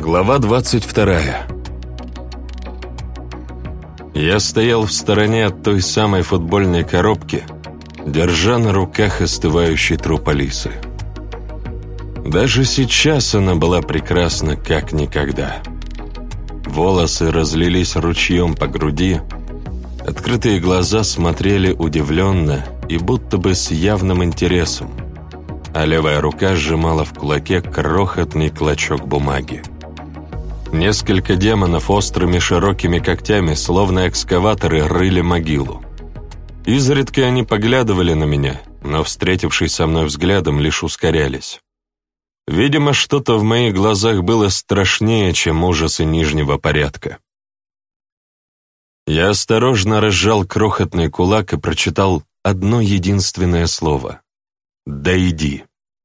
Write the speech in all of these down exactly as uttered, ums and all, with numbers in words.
Глава двадцать вторая. Я стоял в стороне от той самой футбольной коробки, держа на руках остывающий труп Алисы. Даже сейчас она была прекрасна как никогда. Волосы разлились ручьем по груди, открытые глаза смотрели удивленно и будто бы с явным интересом, а левая рука сжимала в кулаке крохотный клочок бумаги. Несколько демонов острыми широкими когтями, словно экскаваторы, рыли могилу. Изредка они поглядывали на меня, но, встретившись со мной взглядом, лишь ускорялись. Видимо, что-то в моих глазах было страшнее, чем ужасы нижнего порядка. Я осторожно разжал крохотный кулак и прочитал одно единственное слово — «Дойди».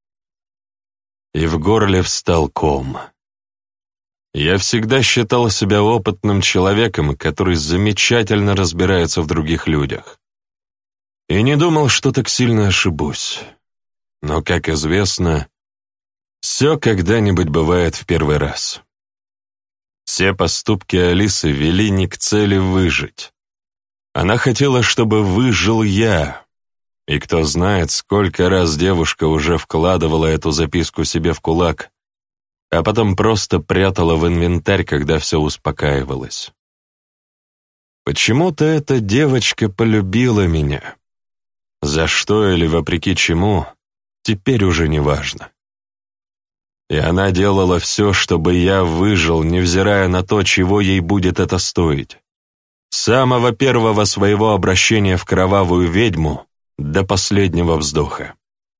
И в горле встал ком. Я всегда считал себя опытным человеком, который замечательно разбирается в других людях. И не думал, что так сильно ошибусь. Но, как известно, все когда-нибудь бывает в первый раз. Все поступки Алисы вели не к цели выжить. Она хотела, чтобы выжил я. И кто знает, сколько раз девушка уже вкладывала эту записку себе в кулак, а потом просто прятала в инвентарь, когда все успокаивалось. Почему-то эта девочка полюбила меня. За что или вопреки чему, теперь уже не важно. И она делала все, чтобы я выжил, невзирая на то, чего ей будет это стоить. С самого первого своего обращения в кровавую ведьму до последнего вздоха.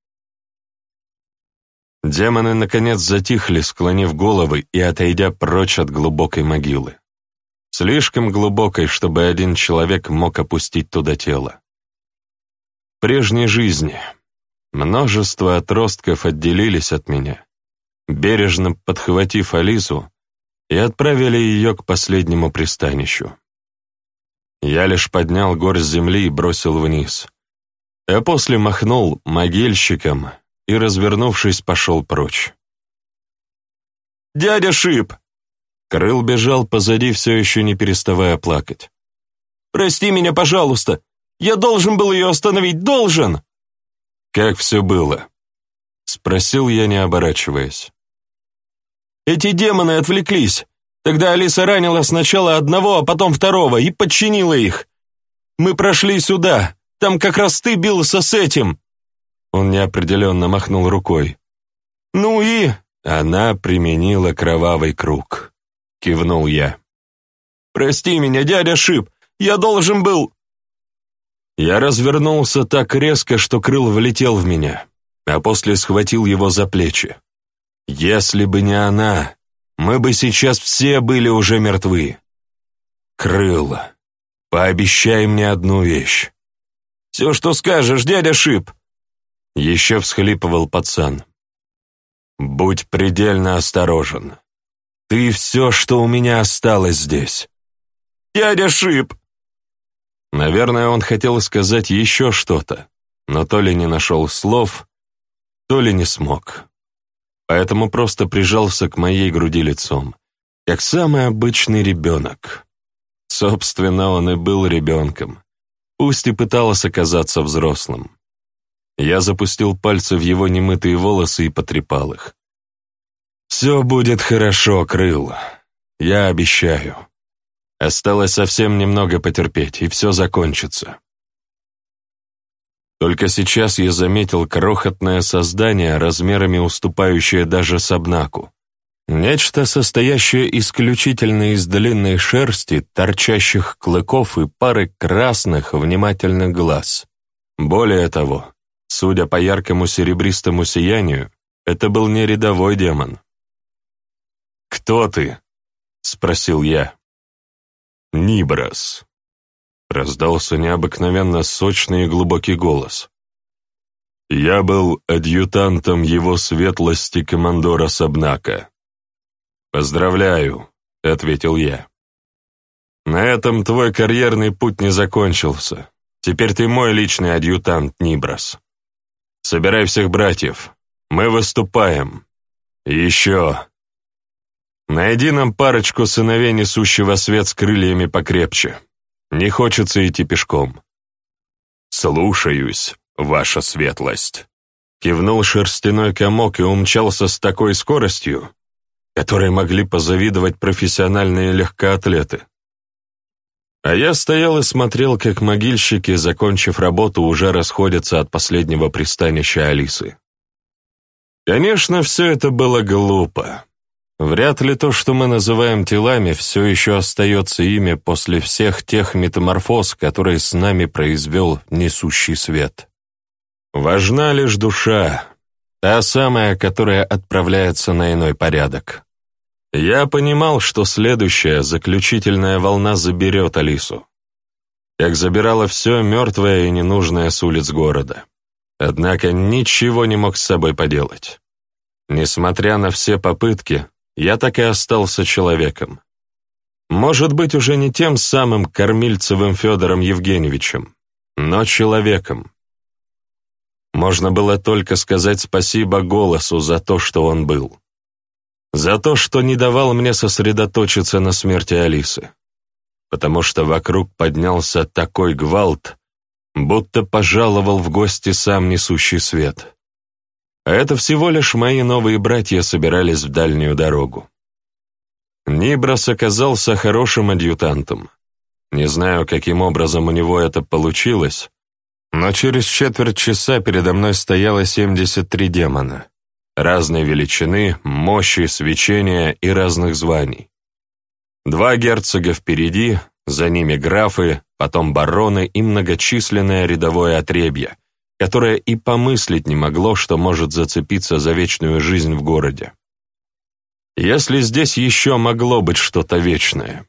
Демоны, наконец, затихли, склонив головы и отойдя прочь от глубокой могилы. Слишком глубокой, чтобы один человек мог опустить туда тело. В прежней жизни множество отростков отделились от меня, бережно подхватив Алису, и отправили ее к последнему пристанищу. Я лишь поднял горсть земли и бросил вниз, а после махнул могильщиком и, развернувшись, пошел прочь. «Дядя Шип!» Крыл бежал позади, все еще не переставая плакать. «Прости меня, пожалуйста! Я должен был ее остановить, должен!» «Как все было?» — спросил я, не оборачиваясь. «Эти демоны отвлеклись. Тогда Алиса ранила сначала одного, а потом второго, и подчинила их. Мы прошли сюда, там как раз ты бился с этим». Он неопределенно махнул рукой. «Ну и...» «Она применила кровавый круг», — кивнул я. «Прости меня, дядя Шип, я должен был...» Я развернулся так резко, что Крыл влетел в меня, а после схватил его за плечи. «Если бы не она, мы бы сейчас все были уже мертвы. Крыл, пообещай мне одну вещь». «Все, что скажешь, дядя Шип», — еще всхлипывал пацан. «Будь предельно осторожен. Ты все, что у меня осталось здесь». «Дядя Шип!» Наверное, он хотел сказать еще что-то, но то ли не нашел слов, то ли не смог. Поэтому просто прижался к моей груди лицом, как самый обычный ребенок. Собственно, он и был ребенком, пусть и пытался казаться взрослым. Я запустил пальцы в его немытые волосы и потрепал их. «Все будет хорошо, Крыл. Я обещаю. Осталось совсем немного потерпеть, и все закончится». Только сейчас я заметил крохотное создание, размерами уступающее даже Сабнаку. Нечто, состоящее исключительно из длинной шерсти, торчащих клыков и пары красных, внимательных глаз. Более того, судя по яркому серебристому сиянию, это был не рядовой демон. «Кто ты?» — спросил я. «Нибрас», — раздался необыкновенно сочный и глубокий голос. «Я был адъютантом его светлости командора Сабнака». «Поздравляю», — ответил я. «На этом твой карьерный путь не закончился. Теперь ты мой личный адъютант, Нибрас. Собирай всех братьев. Мы выступаем. И еще...» Найди нам парочку сыновей, несущего свет с крыльями покрепче. Не хочется идти пешком». «Слушаюсь, ваша светлость», — кивнул шерстяной комок и умчался с такой скоростью, которой могли позавидовать профессиональные легкоатлеты. А я стоял и смотрел, как могильщики, закончив работу, уже расходятся от последнего пристанища Алисы. Конечно, все это было глупо. Вряд ли то, что мы называем телами, все еще остается ими после всех тех метаморфоз, которые с нами произвел несущий свет. Важна лишь душа, та самая, которая отправляется на иной порядок. Я понимал, что следующая, заключительная волна заберет Алису, как забирала все мертвое и ненужное с улиц города. Однако ничего не мог с собой поделать. Несмотря на все попытки, я так и остался человеком. Может быть, уже не тем самым Кормильцевым Федором Евгеньевичем, но человеком. Можно было только сказать спасибо голосу за то, что он был. За то, что не давал мне сосредоточиться на смерти Алисы. Потому что вокруг поднялся такой гвалт, будто пожаловал в гости сам несущий свет. А это всего лишь мои новые братья собирались в дальнюю дорогу. Нибрас оказался хорошим адъютантом. Не знаю, каким образом у него это получилось, но через четверть часа передо мной стояло семьдесят три демона. Разной величины, мощи, свечения и разных званий. Два герцога впереди, за ними графы, потом бароны и многочисленное рядовое отребье, которое и помыслить не могло, что может зацепиться за вечную жизнь в городе. Если здесь еще могло быть что-то вечное.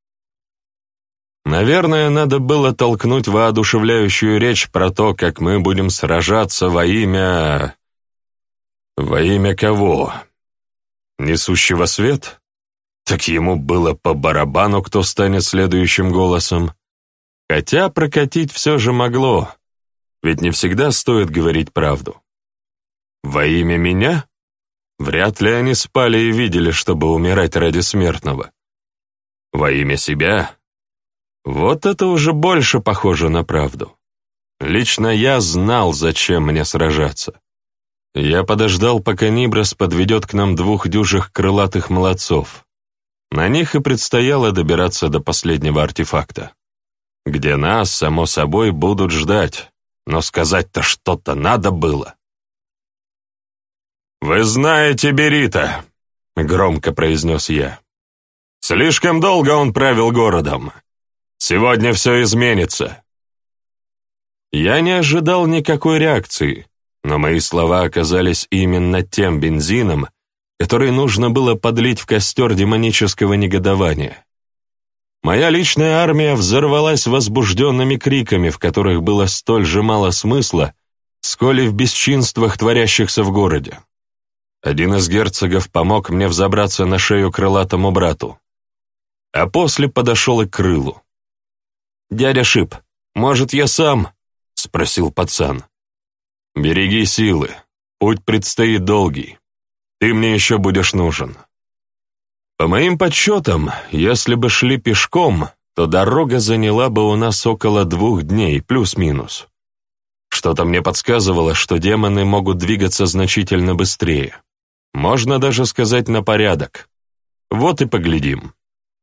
Наверное, надо было толкнуть воодушевляющую речь про то, как мы будем сражаться во имя... Во имя кого? Несущего свет? Так ему было по барабану, кто станет следующим голосом. Хотя прокатить все же могло, ведь не всегда стоит говорить правду. Во имя меня? Вряд ли они спали и видели, чтобы умирать ради смертного. Во имя себя? Вот это уже больше похоже на правду. Лично я знал, зачем мне сражаться. Я подождал, пока Нибрас подведет к нам двух дюжих крылатых молодцов. На них и предстояло добираться до последнего артефакта, где нас, само собой, будут ждать, но сказать-то что-то надо было. «Вы знаете Берита», — громко произнес я. «Слишком долго он правил городом. Сегодня все изменится». Я не ожидал никакой реакции, но мои слова оказались именно тем бензином, который нужно было подлить в костер демонического негодования. Моя личная армия взорвалась возбужденными криками, в которых было столь же мало смысла, сколь и в бесчинствах, творящихся в городе. Один из герцогов помог мне взобраться на шею крылатому брату, а после подошел и к крылу. «Дядя Шип, может, я сам?» — спросил пацан. «Береги силы, путь предстоит долгий, ты мне еще будешь нужен». По моим подсчетам, если бы шли пешком, то дорога заняла бы у нас около двух дней, плюс-минус. Что-то мне подсказывало, что демоны могут двигаться значительно быстрее. Можно даже сказать на порядок. Вот и поглядим.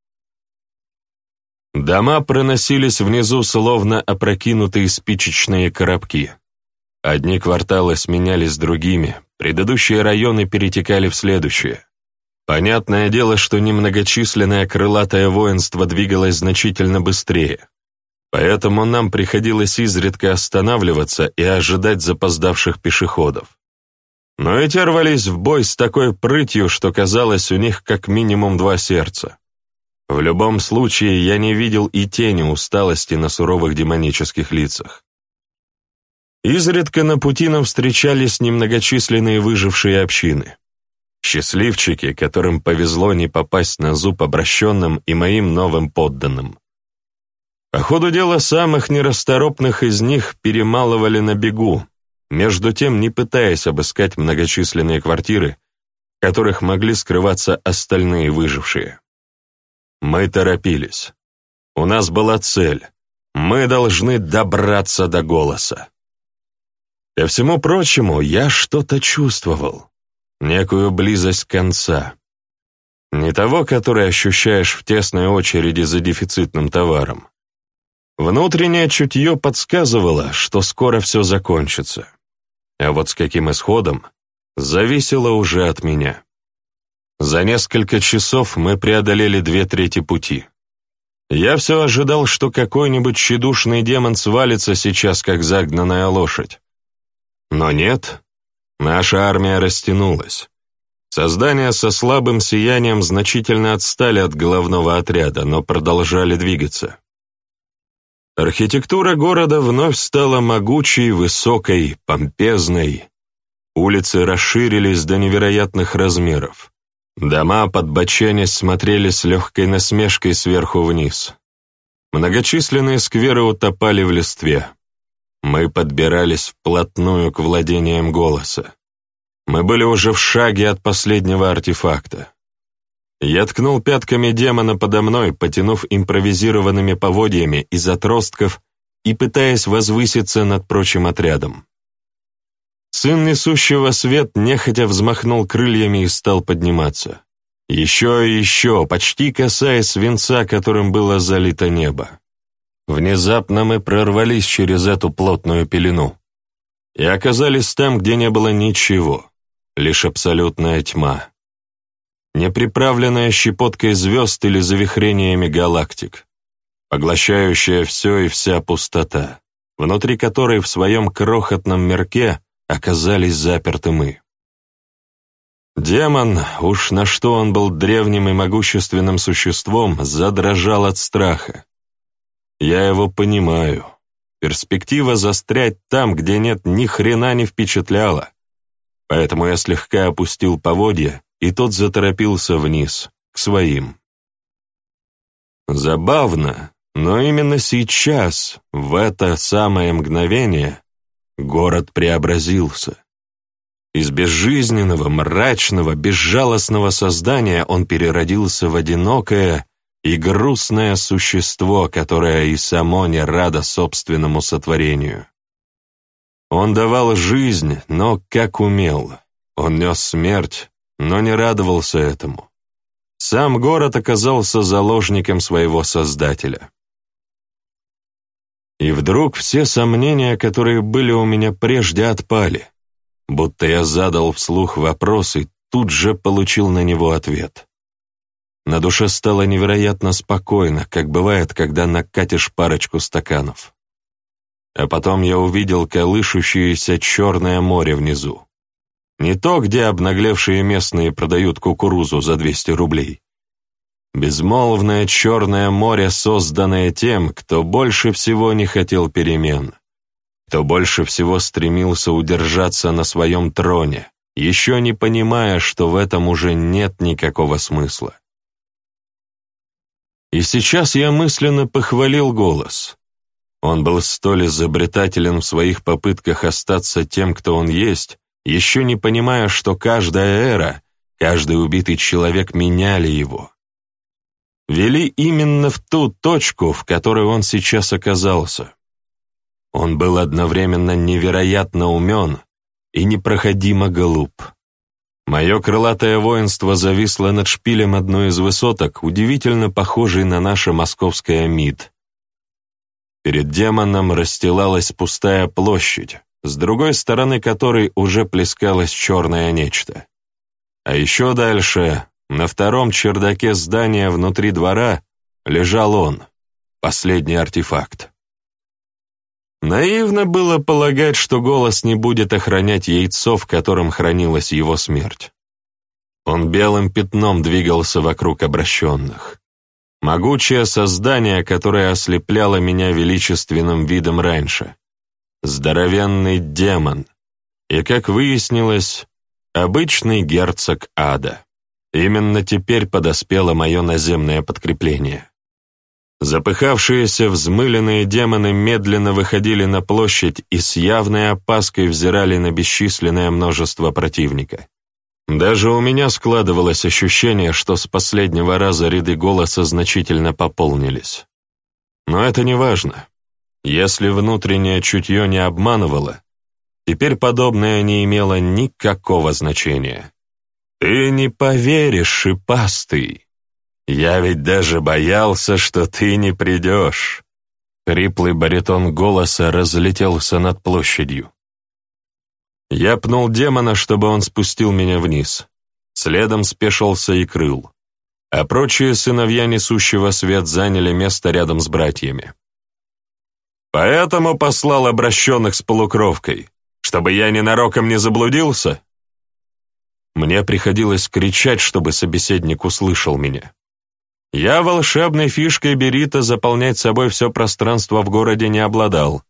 Дома проносились внизу, словно опрокинутые спичечные коробки. Одни кварталы сменялись другими, предыдущие районы перетекали в следующие. Понятное дело, что немногочисленное крылатое воинство двигалось значительно быстрее, поэтому нам приходилось изредка останавливаться и ожидать запоздавших пешеходов. Но эти рвались в бой с такой прытью, что казалось, у них как минимум два сердца. В любом случае, я не видел и тени усталости на суровых демонических лицах. Изредка на пути нам встречались немногочисленные выжившие общины. Счастливчики, которым повезло не попасть на зуб обращенным и моим новым подданным. По ходу дела самых нерасторопных из них перемалывали на бегу, между тем не пытаясь обыскать многочисленные квартиры, в которых могли скрываться остальные выжившие. Мы торопились. У нас была цель. Мы должны добраться до голоса. Ко всему прочему, я что-то чувствовал. Некую близость конца. Не того, который ощущаешь в тесной очереди за дефицитным товаром. Внутреннее чутье подсказывало, что скоро все закончится. А вот с каким исходом, зависело уже от меня. За несколько часов мы преодолели две трети пути. Я все ожидал, что какой-нибудь тщедушный демон свалится сейчас, как загнанная лошадь. Но нет, наша армия растянулась. Создания со слабым сиянием значительно отстали от головного отряда, но продолжали двигаться. Архитектура города вновь стала могучей, высокой, помпезной. Улицы расширились до невероятных размеров. Дома, подбоченясь, смотрели с легкой насмешкой сверху вниз. Многочисленные скверы утопали в листве. Мы подбирались вплотную к владениям голоса. Мы были уже в шаге от последнего артефакта. Я ткнул пятками демона подо мной, потянув импровизированными поводьями из отростков и пытаясь возвыситься над прочим отрядом. Сын несущего свет нехотя взмахнул крыльями и стал подниматься. Еще и еще, почти касаясь свинца, которым было залито небо. Внезапно мы прорвались через эту плотную пелену и оказались там, где не было ничего, лишь абсолютная тьма. Неприправленная щепоткой звезд или завихрениями галактик, поглощающая все и вся пустота, внутри которой в своем крохотном мирке оказались заперты мы. Демон, уж на что он был древним и могущественным существом, задрожал от страха. Я его понимаю. Перспектива застрять там, где нет ни хрена, не впечатляла. Поэтому я слегка опустил поводья, и тот заторопился вниз, к своим. Забавно, но именно сейчас, в это самое мгновение, город преобразился. Из безжизненного, мрачного, безжалостного создания он переродился в одинокое и грустное существо, которое и само не радо собственному сотворению. Он давал жизнь, но как умел. Он нес смерть, но не радовался этому. Сам город оказался заложником своего создателя. И вдруг все сомнения, которые были у меня прежде, отпали, будто я задал вслух вопрос и тут же получил на него ответ. На душе стало невероятно спокойно, как бывает, когда накатишь парочку стаканов. А потом я увидел колышущееся черное море внизу. Не то, где обнаглевшие местные продают кукурузу за двести рублей. Безмолвное черное море, созданное тем, кто больше всего не хотел перемен, кто больше всего стремился удержаться на своем троне, еще не понимая, что в этом уже нет никакого смысла. И сейчас я мысленно похвалил голос. Он был столь изобретателен в своих попытках остаться тем, кто он есть, еще не понимая, что каждая эра, каждый убитый человек меняли его. Вели именно в ту точку, в которой он сейчас оказался. Он был одновременно невероятно умен и непроходимо глуп. Мое крылатое воинство зависло над шпилем одной из высоток, удивительно похожей на наше московское МИД. Перед демоном расстилалась пустая площадь, с другой стороны которой уже плескалось черное нечто. А еще дальше, на втором чердаке здания внутри двора, лежал он, последний артефакт. Наивно было полагать, что голос не будет охранять яйцо, в котором хранилась его смерть. Он белым пятном двигался вокруг обращенных. Могучее создание, которое ослепляло меня величественным видом раньше. Здоровенный демон. И, как выяснилось, обычный герцог ада. Именно теперь подоспело мое наземное подкрепление. Запыхавшиеся взмыленные демоны медленно выходили на площадь и с явной опаской взирали на бесчисленное множество противника. Даже у меня складывалось ощущение, что с последнего раза ряды голоса значительно пополнились. Но это не важно. Если внутреннее чутье не обманывало, теперь подобное не имело никакого значения. «Ты не поверишь, шипастый! Я ведь даже боялся, что ты не придешь!» Хриплый баритон голоса разлетелся над площадью. Я пнул демона, чтобы он спустил меня вниз. Следом спешился и Крыл, а прочие сыновья несущего свет заняли место рядом с братьями. «Поэтому послал обращенных с полукровкой, чтобы я ненароком не заблудился?» Мне приходилось кричать, чтобы собеседник услышал меня. Я волшебной фишкой Берита заполнять собой все пространство в городе не обладал.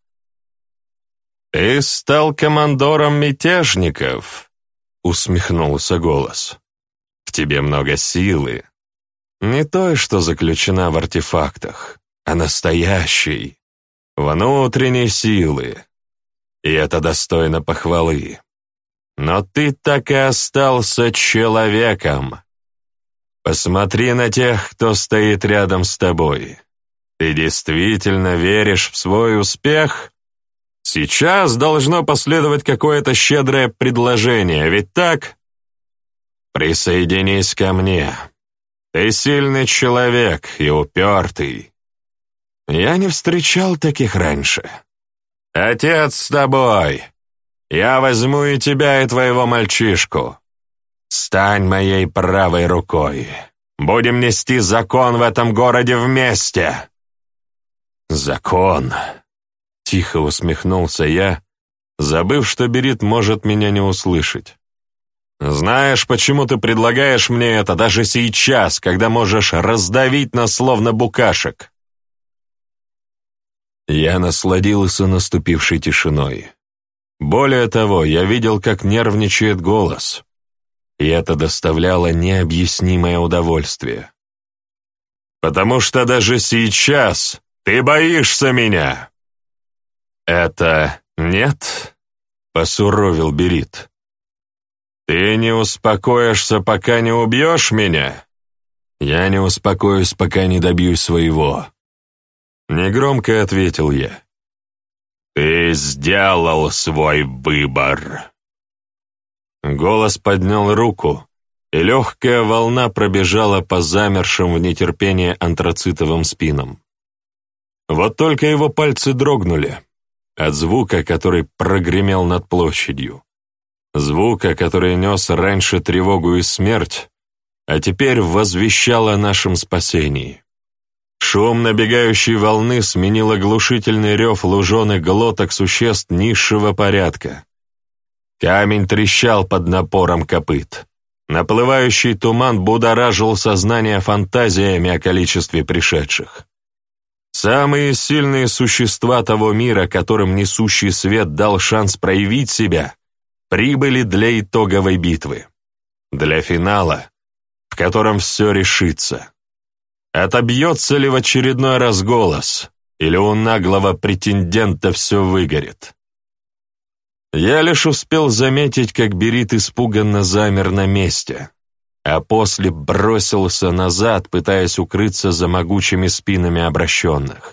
«Ты стал командором мятежников», — усмехнулся голос. «В тебе много силы. Не той, что заключена в артефактах, а настоящей, внутренней силы. И это достойно похвалы. Но ты так и остался человеком. Посмотри на тех, кто стоит рядом с тобой. Ты действительно веришь в свой успех? Сейчас должно последовать какое-то щедрое предложение, ведь так? Присоединись ко мне. Ты сильный человек и упертый. Я не встречал таких раньше. Отец с тобой. Я возьму и тебя, и твоего мальчишку. Стань моей правой рукой. Будем нести закон в этом городе вместе. Закон. Тихо усмехнулся я, забыв, что Берит может меня не услышать. «Знаешь, почему ты предлагаешь мне это даже сейчас, когда можешь раздавить нас словно букашек?» Я насладился наступившей тишиной. Более того, я видел, как нервничает голос, и это доставляло необъяснимое удовольствие. «Потому что даже сейчас ты боишься меня!» «Это нет?» — посуровил Берит. «Ты не успокоишься, пока не убьешь меня?» «Я не успокоюсь, пока не добьюсь своего», — негромко ответил я. «Ты сделал свой выбор». Голос поднял руку, и легкая волна пробежала по замершим в нетерпении антрацитовым спинам. Вот только его пальцы дрогнули от звука, который прогремел над площадью. Звука, который нес раньше тревогу и смерть, а теперь возвещал о нашем спасении. Шум набегающей волны сменил оглушительный рев луженых глоток существ низшего порядка. Камень трещал под напором копыт. Наплывающий туман будоражил сознание фантазиями о количестве пришедших. Самые сильные существа того мира, которым несущий свет дал шанс проявить себя, прибыли для итоговой битвы. Для финала, в котором все решится. Отобьется ли в очередной раз голос, или у наглого претендента все выгорит? Я лишь успел заметить, как Берит испуганно замер на месте, а после бросился назад, пытаясь укрыться за могучими спинами обращенных.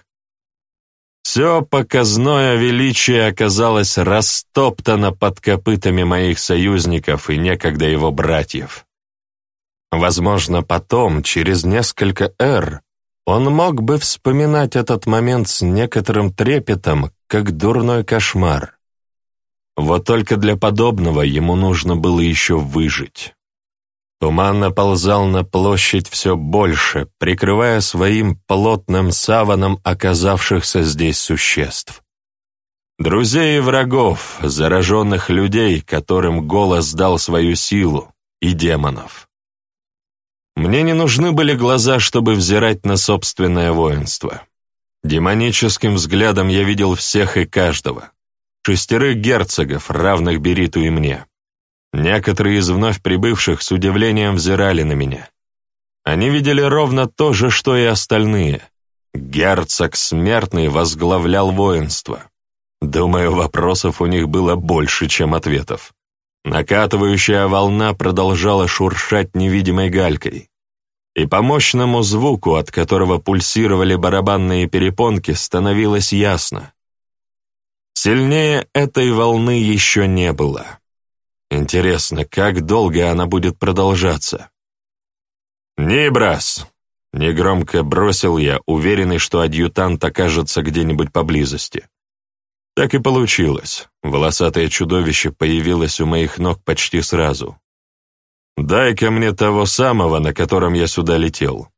Все показное величие оказалось растоптано под копытами моих союзников и некогда его братьев. Возможно, потом, через несколько эр, он мог бы вспоминать этот момент с некоторым трепетом, как дурной кошмар. Вот только для подобного ему нужно было еще выжить. Туман наползал на площадь все больше, прикрывая своим плотным саваном оказавшихся здесь существ. Друзей и врагов, зараженных людей, которым голос дал свою силу, и демонов. Мне не нужны были глаза, чтобы взирать на собственное воинство. Демоническим взглядом я видел всех и каждого. Шестерых герцогов, равных Бериту и мне. Некоторые из вновь прибывших с удивлением взирали на меня. Они видели ровно то же, что и остальные. Герцог Смертный возглавлял воинство. Думаю, вопросов у них было больше, чем ответов. Накатывающая волна продолжала шуршать невидимой галькой, и по мощному звуку, от которого пульсировали барабанные перепонки, становилось ясно. Сильнее этой волны еще не было. Интересно, как долго она будет продолжаться? «Нибрас!» — негромко бросил я, уверенный, что адъютант окажется где-нибудь поблизости. Так и получилось. Волосатое чудовище появилось у моих ног почти сразу. «Дай-ка мне того самого, на котором я сюда летел».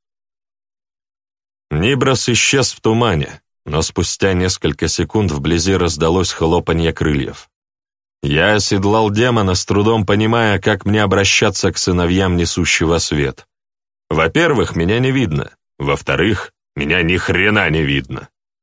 Нибрас исчез в тумане, но спустя несколько секунд вблизи раздалось хлопанье крыльев. Я оседлал демона, с трудом понимая, как мне обращаться к сыновьям несущего свет. Во-первых, меня не видно. Во-вторых, меня ни хрена не видно.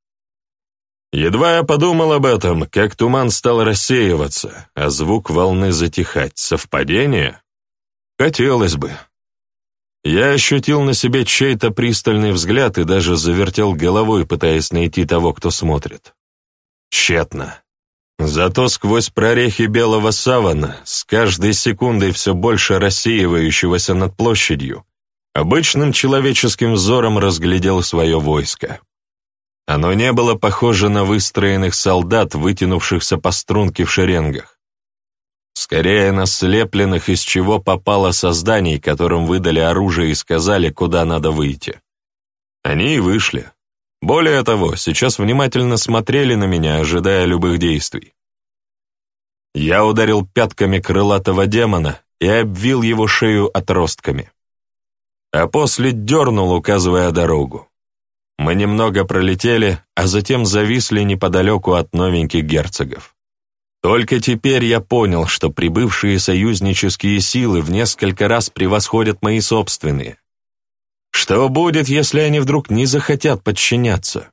Едва я подумал об этом, как туман стал рассеиваться, а звук волны затихать. Совпадение? Хотелось бы. Я ощутил на себе чей-то пристальный взгляд и даже завертел головой, пытаясь найти того, кто смотрит. Тщетно. Зато сквозь прорехи белого савана, с каждой секундой все больше рассеивающегося над площадью, обычным человеческим взором разглядел свое войско. Оно не было похоже на выстроенных солдат, вытянувшихся по струнке в шеренгах. Скорее, на слепленных, из чего попало созданий, которым выдали оружие и сказали, куда надо выйти. Они и вышли. Более того, сейчас внимательно смотрели на меня, ожидая любых действий. Я ударил пятками крылатого демона и обвил его шею отростками. А после дернул, указывая дорогу. Мы немного пролетели, а затем зависли неподалеку от новеньких герцогов. Только теперь я понял, что прибывшие союзнические силы в несколько раз превосходят мои собственные. Что будет, если они вдруг не захотят подчиняться?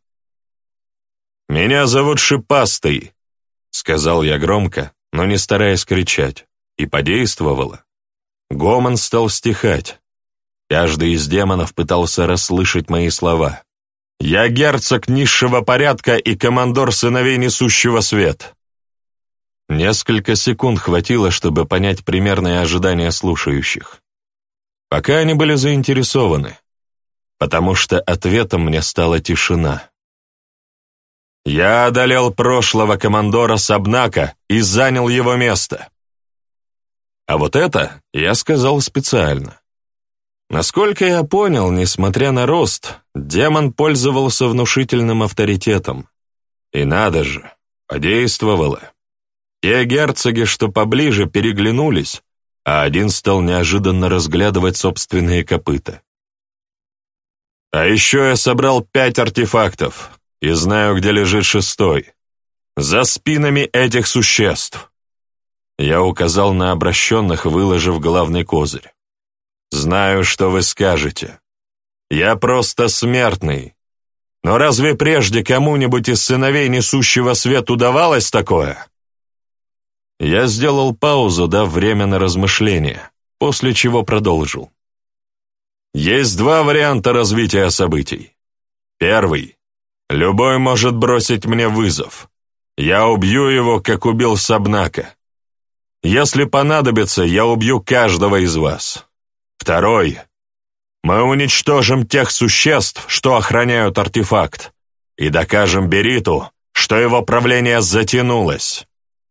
«Меня зовут Шипастый», — сказал я громко, но не стараясь кричать, и подействовало. Гомон стал стихать. Каждый из демонов пытался расслышать мои слова. «Я герцог низшего порядка и командор сыновей несущего свет». Несколько секунд хватило, чтобы понять примерные ожидания слушающих. Пока они были заинтересованы, потому что ответом мне стала тишина. «Я одолел прошлого командора Сабнака и занял его место». А вот это я сказал специально. Насколько я понял, несмотря на рост, демон пользовался внушительным авторитетом. И надо же, подействовало. Те герцоги, что поближе, переглянулись, а один стал неожиданно разглядывать собственные копыта. А еще я собрал пять артефактов и знаю, где лежит шестой. За спинами этих существ. Я указал на обращенных, выложив главный козырь. Знаю, что вы скажете. Я просто смертный. Но разве прежде кому-нибудь из сыновей несущего свет удавалось такое? Я сделал паузу, дав время на размышление, после чего продолжил. Есть два варианта развития событий. Первый. Любой может бросить мне вызов. Я убью его, как убил Сабнака. Если понадобится, я убью каждого из вас. Второй. Мы уничтожим тех существ, что охраняют артефакт, и докажем Бериту, что его правление затянулось.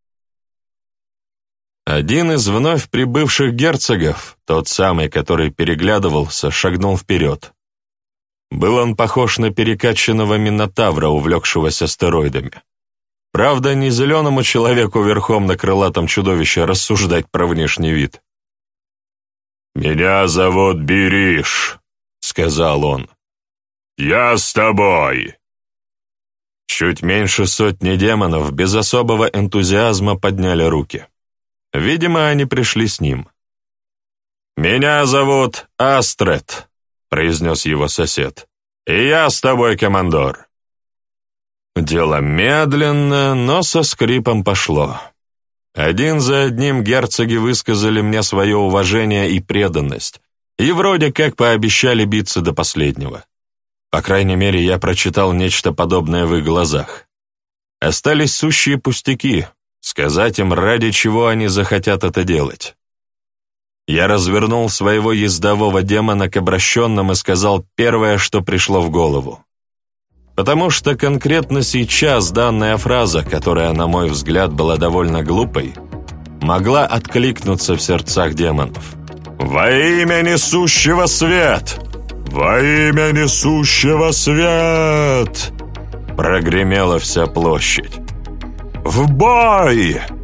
Один из вновь прибывших герцогов, тот самый, который переглядывался, шагнул вперед. Был он похож на перекачанного минотавра, увлекшегося стероидами. Правда, не зеленому человеку верхом на крылатом чудовище рассуждать про внешний вид. «Меня зовут Бериш», — сказал он. «Я с тобой». Чуть меньше сотни демонов без особого энтузиазма подняли руки. Видимо, они пришли с ним. «Меня зовут Астрет», — произнес его сосед. «И я с тобой, командор». Дело медленно, но со скрипом пошло. Один за одним герцоги высказали мне свое уважение и преданность, и вроде как пообещали биться до последнего. По крайней мере, я прочитал нечто подобное в их глазах. Остались сущие пустяки, Сказать им, ради чего они захотят это делать. Я развернул своего ездового демона к обращенным и сказал первое, что пришло в голову. Потому что конкретно сейчас данная фраза, которая, на мой взгляд, была довольно глупой, могла откликнуться в сердцах демонов. «Во имя несущего свет! Во имя несущего свет!» Прогремела вся площадь. «В бой!»